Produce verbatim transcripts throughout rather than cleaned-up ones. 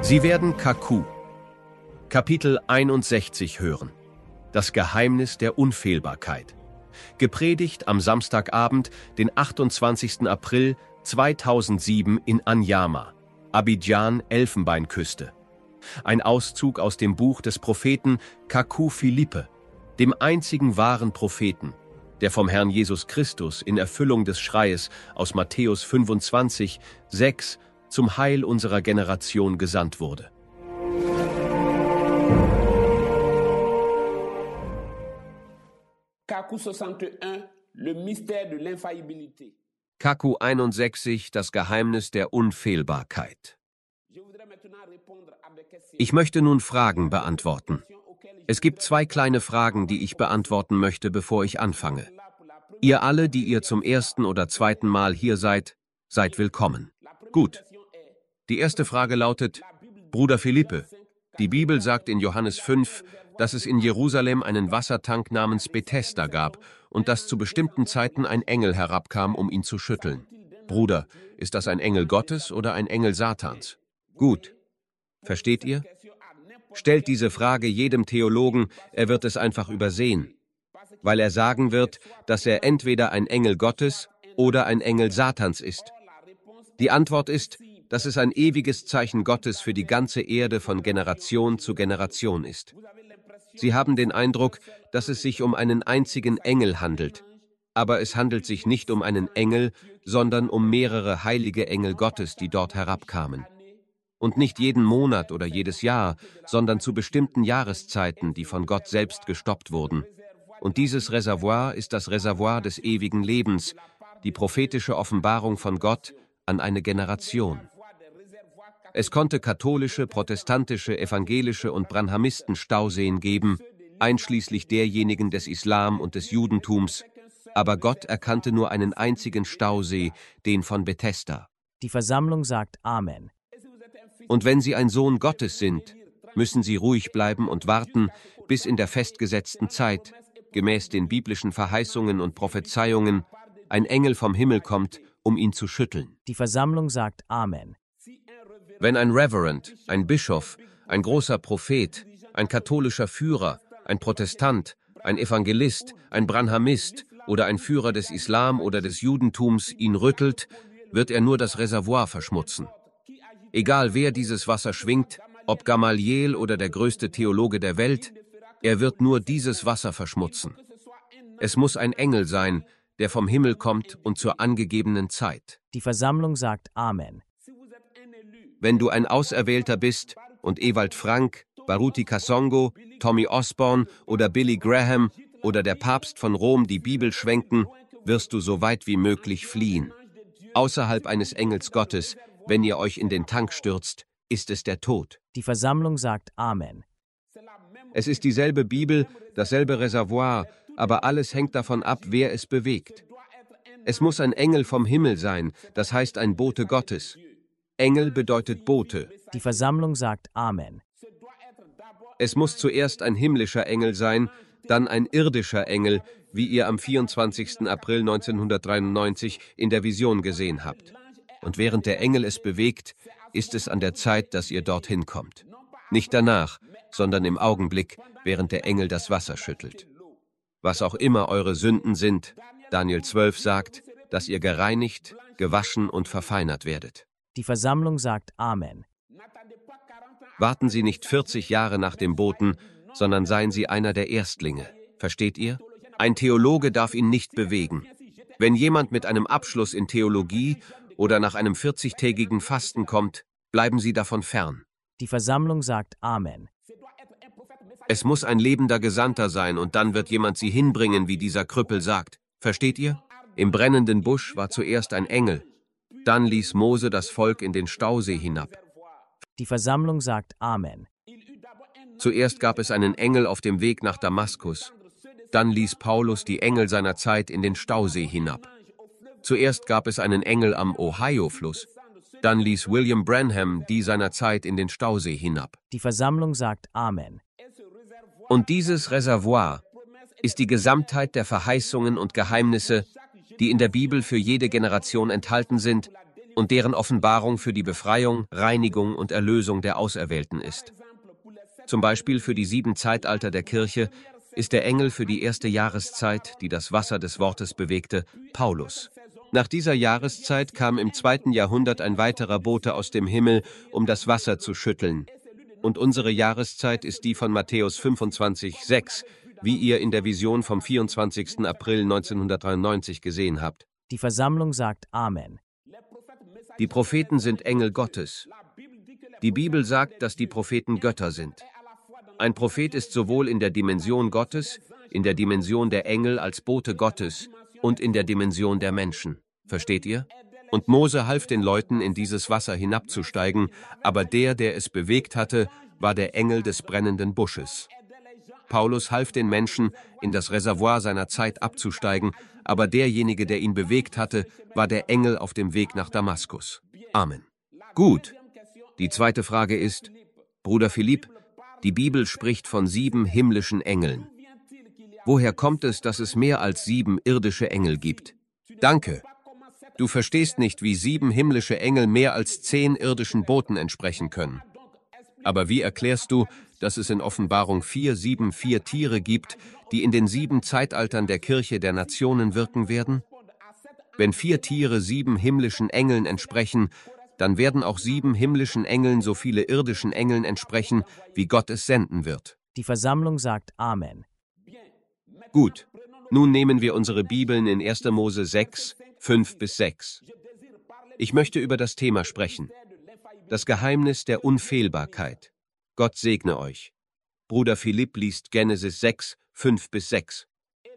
Sie werden Kaku, Kapitel einundsechzig hören. Das Geheimnis der Unfehlbarkeit. Gepredigt am Samstagabend, den achtundzwanzigsten April zweitausendsieben in Anyama, Abidjan, Elfenbeinküste. Ein Auszug aus dem Buch des Propheten Kaku Philippe, dem einzigen wahren Propheten, der vom Herrn Jesus Christus in Erfüllung des Schreies aus Matthäus fünfundzwanzig, sechs zum Heil unserer Generation gesandt wurde. Kaku einundsechzig, das Geheimnis der Unfehlbarkeit. Ich möchte nun Fragen beantworten. Es gibt zwei kleine Fragen, die ich beantworten möchte, bevor ich anfange. Ihr alle, die ihr zum ersten oder zweiten Mal hier seid, seid willkommen. Gut. Die erste Frage lautet: Bruder Philippe, die Bibel sagt in Johannes fünf, dass es in Jerusalem einen Wassertank namens Bethesda gab und dass zu bestimmten Zeiten ein Engel herabkam, um ihn zu schütteln. Bruder, ist das ein Engel Gottes oder ein Engel Satans? Gut. Versteht ihr? Stellt diese Frage jedem Theologen, er wird es einfach übersehen, weil er sagen wird, dass er entweder ein Engel Gottes oder ein Engel Satans ist. Die Antwort ist, dass es ein ewiges Zeichen Gottes für die ganze Erde von Generation zu Generation ist. Sie haben den Eindruck, dass es sich um einen einzigen Engel handelt, aber es handelt sich nicht um einen Engel, sondern um mehrere heilige Engel Gottes, die dort herabkamen. Und nicht jeden Monat oder jedes Jahr, sondern zu bestimmten Jahreszeiten, die von Gott selbst gestoppt wurden. Und dieses Reservoir ist das Reservoir des ewigen Lebens, die prophetische Offenbarung von Gott an eine Generation. Es konnte katholische, protestantische, evangelische und Branhamisten-Stauseen geben, einschließlich derjenigen des Islam und des Judentums, aber Gott erkannte nur einen einzigen Stausee, den von Bethesda. Die Versammlung sagt Amen. Und wenn Sie ein Sohn Gottes sind, müssen Sie ruhig bleiben und warten, bis in der festgesetzten Zeit, gemäß den biblischen Verheißungen und Prophezeiungen, ein Engel vom Himmel kommt, um ihn zu schütteln. Die Versammlung sagt Amen. Wenn ein Reverend, ein Bischof, ein großer Prophet, ein katholischer Führer, ein Protestant, ein Evangelist, ein Branhamist oder ein Führer des Islam oder des Judentums ihn rüttelt, wird er nur das Reservoir verschmutzen. Egal wer dieses Wasser schwingt, ob Gamaliel oder der größte Theologe der Welt, er wird nur dieses Wasser verschmutzen. Es muss ein Engel sein, der vom Himmel kommt und zur angegebenen Zeit. Die Versammlung sagt Amen. Wenn du ein Auserwählter bist und Ewald Frank, Baruti Kasongo, Tommy Osborne oder Billy Graham oder der Papst von Rom die Bibel schwenken, wirst du so weit wie möglich fliehen. Außerhalb eines Engels Gottes, wenn ihr euch in den Tank stürzt, ist es der Tod. Die Versammlung sagt Amen. Es ist dieselbe Bibel, dasselbe Reservoir, aber alles hängt davon ab, wer es bewegt. Es muss ein Engel vom Himmel sein, das heißt ein Bote Gottes. Engel bedeutet Bote. Die Versammlung sagt Amen. Es muss zuerst ein himmlischer Engel sein, dann ein irdischer Engel, wie ihr am vierundzwanzigsten April neunzehnhundertdreiundneunzig in der Vision gesehen habt. Und während der Engel es bewegt, ist es an der Zeit, dass ihr dorthin kommt. Nicht danach, sondern im Augenblick, während der Engel das Wasser schüttelt. Was auch immer eure Sünden sind, Daniel zwölf sagt, dass ihr gereinigt, gewaschen und verfeinert werdet. Die Versammlung sagt Amen. Warten Sie nicht vierzig Jahre nach dem Boten, sondern seien Sie einer der Erstlinge. Versteht ihr? Ein Theologe darf ihn nicht bewegen. Wenn jemand mit einem Abschluss in Theologie oder nach einem vierzigtägigen Fasten kommt, bleiben Sie davon fern. Die Versammlung sagt Amen. Es muss ein lebender Gesandter sein und dann wird jemand Sie hinbringen, wie dieser Krüppel sagt. Versteht ihr? Im brennenden Busch war zuerst ein Engel. Dann ließ Mose das Volk in den Stausee hinab. Die Versammlung sagt Amen. Zuerst gab es einen Engel auf dem Weg nach Damaskus. Dann ließ Paulus die Engel seiner Zeit in den Stausee hinab. Zuerst gab es einen Engel am Ohio-Fluss. Dann ließ William Branham die seiner Zeit in den Stausee hinab. Die Versammlung sagt Amen. Und dieses Reservoir ist die Gesamtheit der Verheißungen und Geheimnisse, die in der Bibel für jede Generation enthalten sind und deren Offenbarung für die Befreiung, Reinigung und Erlösung der Auserwählten ist. Zum Beispiel für die sieben Zeitalter der Kirche ist der Engel für die erste Jahreszeit, die das Wasser des Wortes bewegte, Paulus. Nach dieser Jahreszeit kam im zweiten Jahrhundert ein weiterer Bote aus dem Himmel, um das Wasser zu schütteln. Und unsere Jahreszeit ist die von Matthäus fünfundzwanzig, sechs, wie ihr in der Vision vom vierundzwanzigsten April neunzehnhundertdreiundneunzig gesehen habt. Die Versammlung sagt Amen. Die Propheten sind Engel Gottes. Die Bibel sagt, dass die Propheten Götter sind. Ein Prophet ist sowohl in der Dimension Gottes, in der Dimension der Engel als Bote Gottes und in der Dimension der Menschen. Versteht ihr? Und Mose half den Leuten, in dieses Wasser hinabzusteigen, aber der, der es bewegt hatte, war der Engel des brennenden Busches. Paulus half den Menschen, in das Reservoir seiner Zeit abzusteigen, aber derjenige, der ihn bewegt hatte, war der Engel auf dem Weg nach Damaskus. Amen. Gut. Die zweite Frage ist, Bruder Philipp, die Bibel spricht von sieben himmlischen Engeln. Woher kommt es, dass es mehr als sieben irdische Engel gibt? Danke. Du verstehst nicht, wie sieben himmlische Engel mehr als zehn irdischen Boten entsprechen können. Aber wie erklärst du, dass es in Offenbarung vier, sieben, vier Tiere gibt, die in den sieben Zeitaltern der Kirche der Nationen wirken werden? Wenn vier Tiere sieben himmlischen Engeln entsprechen, dann werden auch sieben himmlischen Engeln so viele irdischen Engeln entsprechen, wie Gott es senden wird. Die Versammlung sagt Amen. Gut, nun nehmen wir unsere Bibeln in erster Mose sechs, fünf bis sechs. Ich möchte über das Thema sprechen. Das Geheimnis der Unfehlbarkeit. Gott segne euch. Bruder Philipp liest Genesis sechs, fünf bis sechs.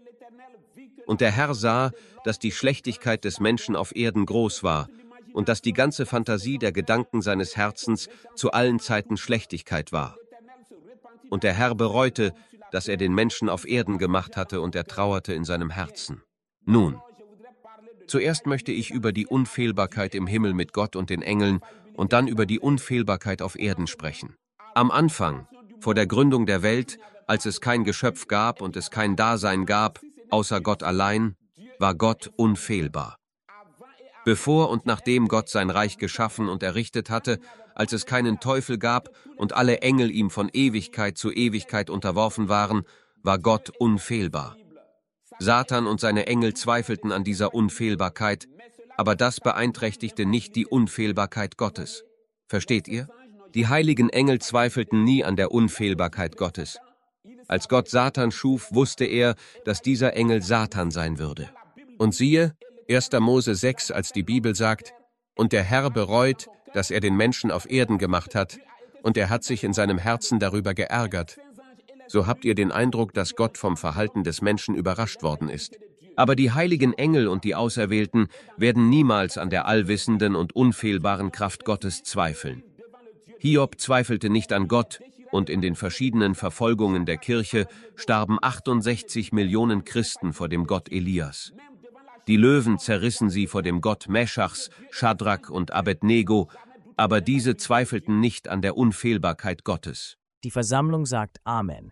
Und der Herr sah, dass die Schlechtigkeit des Menschen auf Erden groß war und dass die ganze Fantasie der Gedanken seines Herzens zu allen Zeiten Schlechtigkeit war. Und der Herr bereute, dass er den Menschen auf Erden gemacht hatte, und er trauerte in seinem Herzen. Nun, zuerst möchte ich über die Unfehlbarkeit im Himmel mit Gott und den Engeln und dann über die Unfehlbarkeit auf Erden sprechen. Am Anfang, vor der Gründung der Welt, als es kein Geschöpf gab und es kein Dasein gab, außer Gott allein, war Gott unfehlbar. Bevor und nachdem Gott sein Reich geschaffen und errichtet hatte, als es keinen Teufel gab und alle Engel ihm von Ewigkeit zu Ewigkeit unterworfen waren, war Gott unfehlbar. Satan und seine Engel zweifelten an dieser Unfehlbarkeit, aber das beeinträchtigte nicht die Unfehlbarkeit Gottes. Versteht ihr? Die heiligen Engel zweifelten nie an der Unfehlbarkeit Gottes. Als Gott Satan schuf, wusste er, dass dieser Engel Satan sein würde. Und siehe, erster Mose sechs, als die Bibel sagt, und der Herr bereut, dass er den Menschen auf Erden gemacht hat, und er hat sich in seinem Herzen darüber geärgert. So habt ihr den Eindruck, dass Gott vom Verhalten des Menschen überrascht worden ist. Aber die heiligen Engel und die Auserwählten werden niemals an der allwissenden und unfehlbaren Kraft Gottes zweifeln. Hiob zweifelte nicht an Gott, und in den verschiedenen Verfolgungen der Kirche starben achtundsechzig Millionen Christen vor dem Gott Elias. Die Löwen zerrissen sie vor dem Gott Meschachs, Schadrach und Abednego, aber diese zweifelten nicht an der Unfehlbarkeit Gottes. Die Versammlung sagt Amen.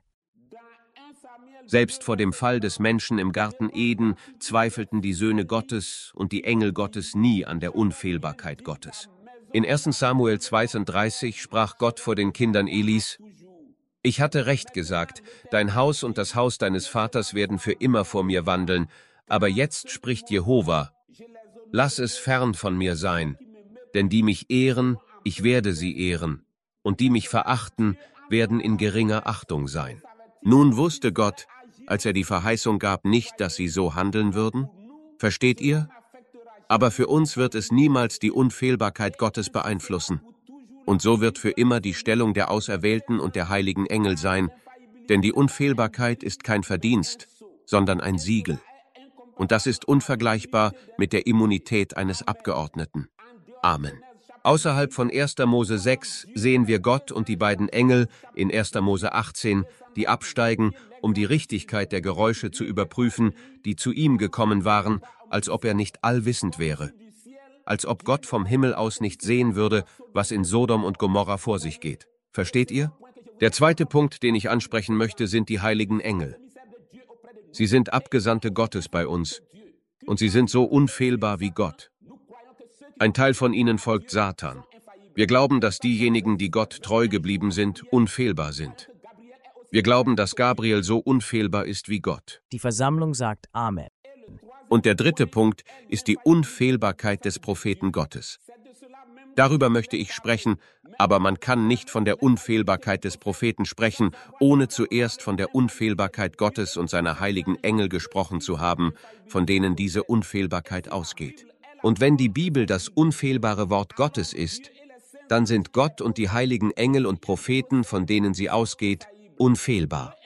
Selbst vor dem Fall des Menschen im Garten Eden zweifelten die Söhne Gottes und die Engel Gottes nie an der Unfehlbarkeit Gottes. In erster Samuel zweiunddreißig sprach Gott vor den Kindern Elis: Ich hatte recht gesagt, dein Haus und das Haus deines Vaters werden für immer vor mir wandeln, aber jetzt spricht Jehova: Lass es fern von mir sein, denn die mich ehren, ich werde sie ehren, und die mich verachten, werden in geringer Achtung sein. Nun wusste Gott, als er die Verheißung gab, nicht, dass sie so handeln würden? Versteht ihr? Aber für uns wird es niemals die Unfehlbarkeit Gottes beeinflussen. Und so wird für immer die Stellung der Auserwählten und der heiligen Engel sein, denn die Unfehlbarkeit ist kein Verdienst, sondern ein Siegel. Und das ist unvergleichbar mit der Immunität eines Abgeordneten. Amen. Außerhalb von erster Mose sechs sehen wir Gott und die beiden Engel in erster Mose achtzehn, die absteigen, um die Richtigkeit der Geräusche zu überprüfen, die zu ihm gekommen waren, als ob er nicht allwissend wäre. Als ob Gott vom Himmel aus nicht sehen würde, was in Sodom und Gomorra vor sich geht. Versteht ihr? Der zweite Punkt, den ich ansprechen möchte, sind die heiligen Engel. Sie sind Abgesandte Gottes bei uns, und sie sind so unfehlbar wie Gott. Ein Teil von ihnen folgt Satan. Wir glauben, dass diejenigen, die Gott treu geblieben sind, unfehlbar sind. Wir glauben, dass Gabriel so unfehlbar ist wie Gott. Die Versammlung sagt Amen. Und der dritte Punkt ist die Unfehlbarkeit des Propheten Gottes. Darüber möchte ich sprechen, aber man kann nicht von der Unfehlbarkeit des Propheten sprechen, ohne zuerst von der Unfehlbarkeit Gottes und seiner heiligen Engel gesprochen zu haben, von denen diese Unfehlbarkeit ausgeht. Und wenn die Bibel das unfehlbare Wort Gottes ist, dann sind Gott und die heiligen Engel und Propheten, von denen sie ausgeht, unfehlbar.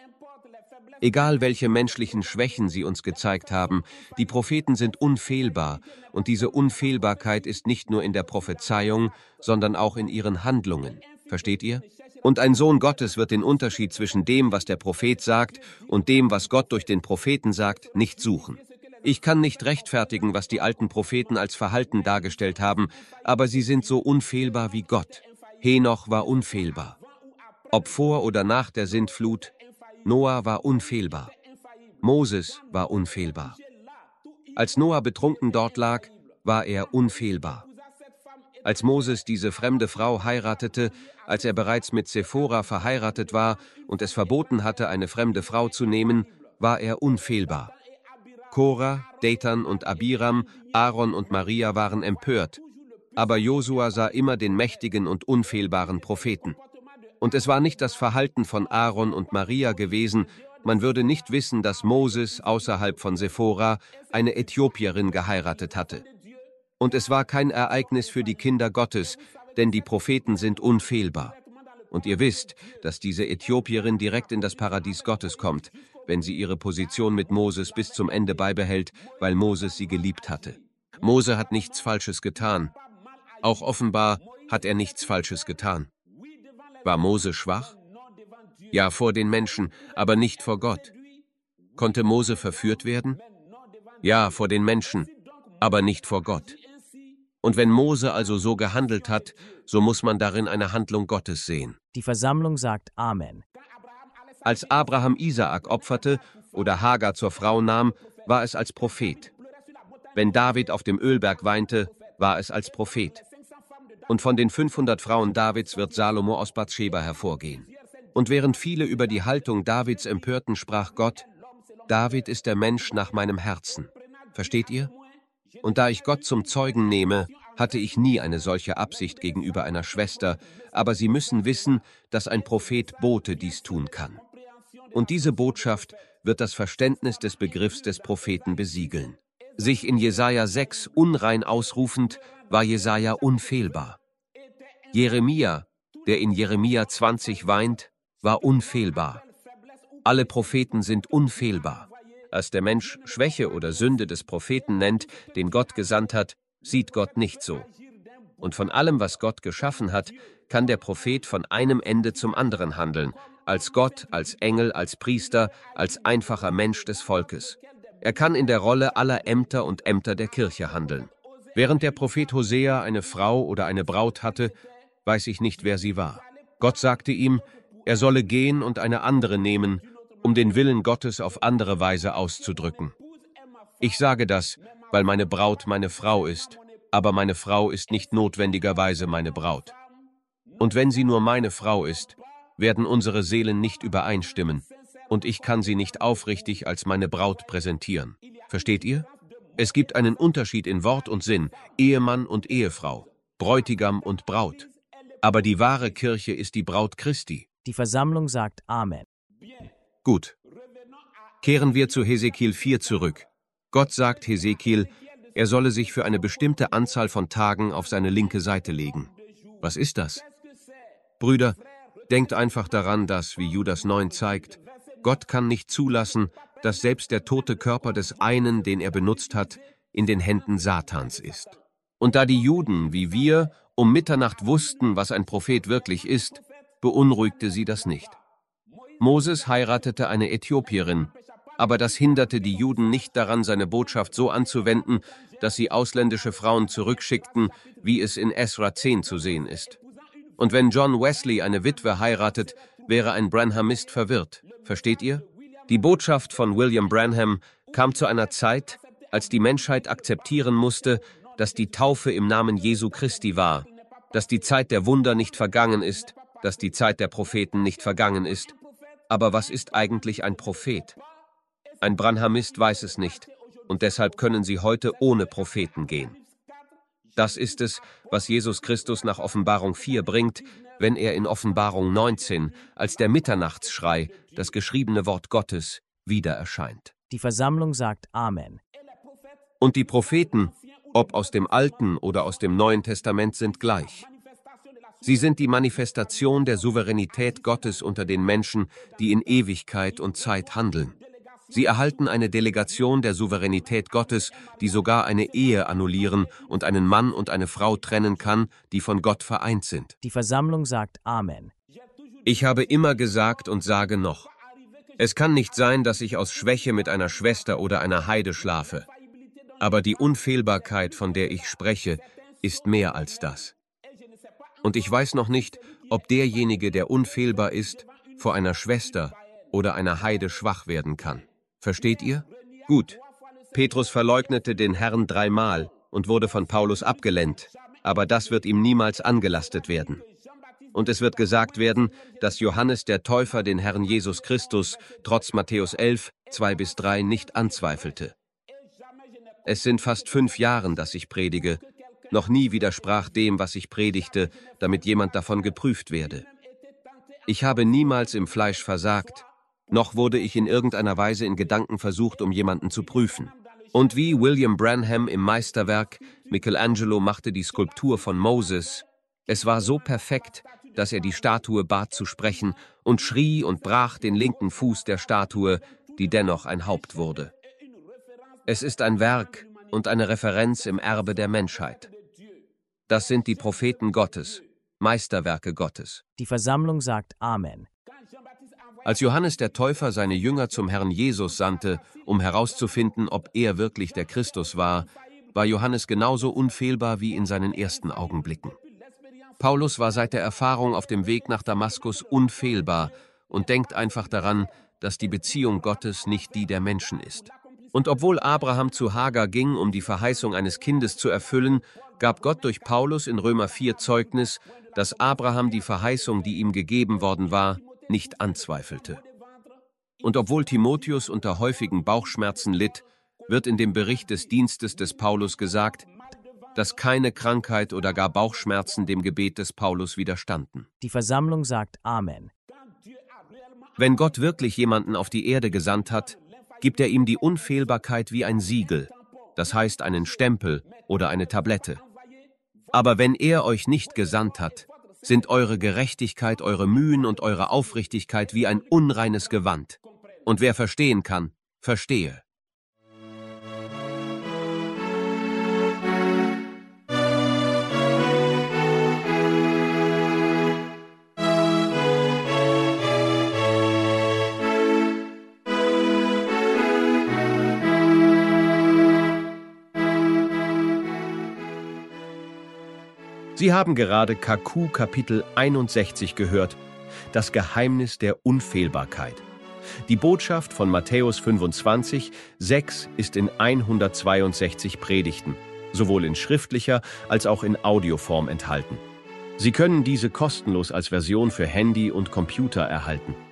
Egal welche menschlichen Schwächen sie uns gezeigt haben, die Propheten sind unfehlbar, und diese Unfehlbarkeit ist nicht nur in der Prophezeiung, sondern auch in ihren Handlungen. Versteht ihr? Und ein Sohn Gottes wird den Unterschied zwischen dem, was der Prophet sagt, und dem, was Gott durch den Propheten sagt, nicht suchen. Ich kann nicht rechtfertigen, was die alten Propheten als Verhalten dargestellt haben, aber sie sind so unfehlbar wie Gott. Henoch war unfehlbar. Ob vor oder nach der Sintflut, Noah war unfehlbar. Moses war unfehlbar. Als Noah betrunken dort lag, war er unfehlbar. Als Moses diese fremde Frau heiratete, als er bereits mit Sephora verheiratet war und es verboten hatte, eine fremde Frau zu nehmen, war er unfehlbar. Korah, Dathan und Abiram, Aaron und Maria waren empört, aber Josua sah immer den mächtigen und unfehlbaren Propheten. Und es war nicht das Verhalten von Aaron und Maria gewesen, man würde nicht wissen, dass Moses außerhalb von Sephora eine Äthiopierin geheiratet hatte. Und es war kein Ereignis für die Kinder Gottes, denn die Propheten sind unfehlbar. Und ihr wisst, dass diese Äthiopierin direkt in das Paradies Gottes kommt, wenn sie ihre Position mit Moses bis zum Ende beibehält, weil Moses sie geliebt hatte. Mose hat nichts Falsches getan. Auch offenbar hat er nichts Falsches getan. War Mose schwach? Ja, vor den Menschen, aber nicht vor Gott. Konnte Mose verführt werden? Ja, vor den Menschen, aber nicht vor Gott. Und wenn Mose also so gehandelt hat, so muss man darin eine Handlung Gottes sehen. Die Versammlung sagt Amen. Als Abraham Isaak opferte oder Hagar zur Frau nahm, war es als Prophet. Wenn David auf dem Ölberg weinte, war es als Prophet. Und von den fünfhundert Frauen Davids wird Salomo aus Bathscheba hervorgehen. Und während viele über die Haltung Davids empörten, sprach Gott: David ist der Mensch nach meinem Herzen. Versteht ihr? Und da ich Gott zum Zeugen nehme, hatte ich nie eine solche Absicht gegenüber einer Schwester, aber Sie müssen wissen, dass ein Prophet Bote dies tun kann. Und diese Botschaft wird das Verständnis des Begriffs des Propheten besiegeln. Sich in Jesaja sechs unrein ausrufend, war Jesaja unfehlbar. Jeremia, der in Jeremia zwanzig weint, war unfehlbar. Alle Propheten sind unfehlbar. Als der Mensch Schwäche oder Sünde des Propheten nennt, den Gott gesandt hat, sieht Gott nicht so. Und von allem, was Gott geschaffen hat, kann der Prophet von einem Ende zum anderen handeln, als Gott, als Engel, als Priester, als einfacher Mensch des Volkes. Er kann in der Rolle aller Ämter und Ämter der Kirche handeln. Während der Prophet Hosea eine Frau oder eine Braut hatte, weiß ich nicht, wer sie war. Gott sagte ihm, er solle gehen und eine andere nehmen, um den Willen Gottes auf andere Weise auszudrücken. Ich sage das, weil meine Braut meine Frau ist, aber meine Frau ist nicht notwendigerweise meine Braut. Und wenn sie nur meine Frau ist, werden unsere Seelen nicht übereinstimmen, und ich kann sie nicht aufrichtig als meine Braut präsentieren. Versteht ihr? Es gibt einen Unterschied in Wort und Sinn, Ehemann und Ehefrau, Bräutigam und Braut. Aber die wahre Kirche ist die Braut Christi. Die Versammlung sagt Amen. Gut. Kehren wir zu Hesekiel vier zurück. Gott sagt Hesekiel, er solle sich für eine bestimmte Anzahl von Tagen auf seine linke Seite legen. Was ist das? Brüder, denkt einfach daran, dass, wie Judas neun zeigt, Gott kann nicht zulassen, dass selbst der tote Körper des einen, den er benutzt hat, in den Händen Satans ist. Und da die Juden, wie wir, um Mitternacht wussten, was ein Prophet wirklich ist, beunruhigte sie das nicht. Moses heiratete eine Äthiopierin, aber das hinderte die Juden nicht daran, seine Botschaft so anzuwenden, dass sie ausländische Frauen zurückschickten, wie es in Esra zehn zu sehen ist. Und wenn John Wesley eine Witwe heiratet, wäre ein Branhamist verwirrt. Versteht ihr? Die Botschaft von William Branham kam zu einer Zeit, als die Menschheit akzeptieren musste, dass die Taufe im Namen Jesu Christi war, dass die Zeit der Wunder nicht vergangen ist, dass die Zeit der Propheten nicht vergangen ist. Aber was ist eigentlich ein Prophet? Ein Branhamist weiß es nicht, und deshalb können sie heute ohne Propheten gehen. Das ist es, was Jesus Christus nach Offenbarung vier bringt, wenn er in Offenbarung neunzehn als der Mitternachtsschrei, das geschriebene Wort Gottes, wieder erscheint. Die Versammlung sagt Amen. Und die Propheten, ob aus dem Alten oder aus dem Neuen Testament, sind gleich. Sie sind die Manifestation der Souveränität Gottes unter den Menschen, die in Ewigkeit und Zeit handeln. Sie erhalten eine Delegation der Souveränität Gottes, die sogar eine Ehe annullieren und einen Mann und eine Frau trennen kann, die von Gott vereint sind. Die Versammlung sagt Amen. Ich habe immer gesagt und sage noch, es kann nicht sein, dass ich aus Schwäche mit einer Schwester oder einer Heide schlafe. Aber die Unfehlbarkeit, von der ich spreche, ist mehr als das. Und ich weiß noch nicht, ob derjenige, der unfehlbar ist, vor einer Schwester oder einer Heide schwach werden kann. Versteht ihr? Gut. Petrus verleugnete den Herrn dreimal und wurde von Paulus abgelehnt, aber das wird ihm niemals angelastet werden. Und es wird gesagt werden, dass Johannes der Täufer den Herrn Jesus Christus trotz Matthäus elf, zwei bis drei nicht anzweifelte. Es sind fast fünf Jahre, dass ich predige. Noch nie widersprach dem, was ich predigte, damit jemand davon geprüft werde. Ich habe niemals im Fleisch versagt, noch wurde ich in irgendeiner Weise in Gedanken versucht, um jemanden zu prüfen. Und wie William Branham im Meisterwerk, Michelangelo machte die Skulptur von Moses. Es war so perfekt, dass er die Statue bat zu sprechen und schrie und brach den linken Fuß der Statue, die dennoch ein Haupt wurde. Es ist ein Werk und eine Referenz im Erbe der Menschheit. Das sind die Propheten Gottes, Meisterwerke Gottes. Die Versammlung sagt Amen. Als Johannes der Täufer seine Jünger zum Herrn Jesus sandte, um herauszufinden, ob er wirklich der Christus war, war Johannes genauso unfehlbar wie in seinen ersten Augenblicken. Paulus war seit der Erfahrung auf dem Weg nach Damaskus unfehlbar und denkt einfach daran, dass die Beziehung Gottes nicht die der Menschen ist. Und obwohl Abraham zu Hagar ging, um die Verheißung eines Kindes zu erfüllen, gab Gott durch Paulus in Römer vier Zeugnis, dass Abraham die Verheißung, die ihm gegeben worden war, nicht anzweifelte. Und obwohl Timotheus unter häufigen Bauchschmerzen litt, wird in dem Bericht des Dienstes des Paulus gesagt, dass keine Krankheit oder gar Bauchschmerzen dem Gebet des Paulus widerstanden. Die Versammlung sagt Amen. Wenn Gott wirklich jemanden auf die Erde gesandt hat, gibt er ihm die Unfehlbarkeit wie ein Siegel, das heißt einen Stempel oder eine Tablette. Aber wenn er euch nicht gesandt hat, sind eure Gerechtigkeit, eure Mühen und eure Aufrichtigkeit wie ein unreines Gewand. Und wer verstehen kann, verstehe. Sie haben gerade K Q Kapitel einundsechzig gehört, das Geheimnis der Unfehlbarkeit. Die Botschaft von Matthäus fünfundzwanzig, sechs ist in hundertzweiundsechzig Predigten, sowohl in schriftlicher als auch in Audioform enthalten. Sie können diese kostenlos als Version für Handy und Computer erhalten.